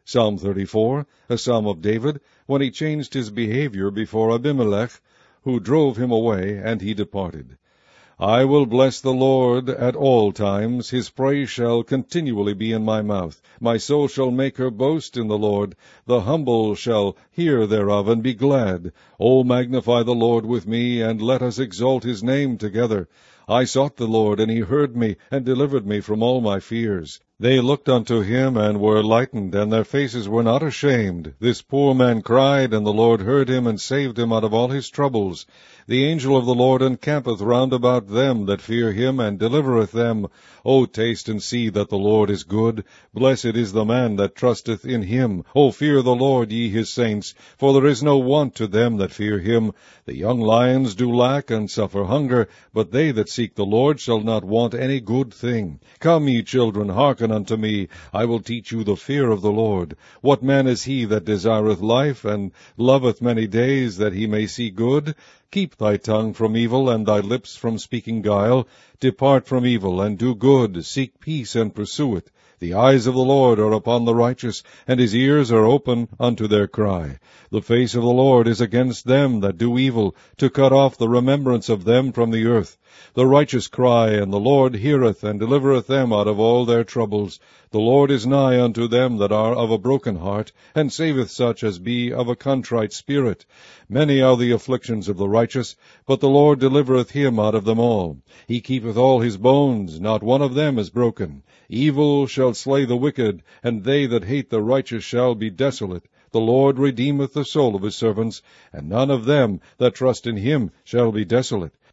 Psalm 34, a psalm of David, when he changed his behavior before Abimelech, who drove him away, and he departed. I will bless the Lord at all times. His praise shall continually be in my mouth. My soul shall make her boast in the Lord. The humble shall hear thereof, and be glad. O magnify the Lord with me, and let us exalt his name together. I sought the Lord, and he heard me, and delivered me from all my fears. They looked unto him, and were lightened, and their faces were not ashamed. This poor man cried, and the Lord heard him, and saved him out of all his troubles. The angel of the Lord encampeth round about them that fear him, and delivereth them. O taste and see that the Lord is good. Blessed is the man that trusteth in him. O fear the Lord, ye his saints, for there is no want to them that fear him. The young lions do lack and suffer hunger, but they that seek the Lord shall not want any good thing. Come, ye children, hearken unto me. I will teach you the fear of the Lord. What man is he that desireth life, and loveth many days, that he may see good? Keep thy tongue from evil, and thy lips from speaking guile. Depart from evil, and do good. Seek peace, and pursue it. The eyes of the Lord are upon the righteous, and his ears are open unto their cry. The face of the Lord is against them that do evil, to cut off the remembrance of them from the earth. The righteous cry, and the Lord heareth, and delivereth them out of all their troubles. The Lord is nigh unto them that are of a broken heart, and saveth such as be of a contrite spirit. Many are the afflictions of the righteous, but the Lord delivereth him out of them all. He keepeth all his bones, not one of them is broken. Evil shall slay the wicked, and they that hate the righteous shall be desolate. The Lord redeemeth the soul of his servants, and none of them that trust in him shall be desolate.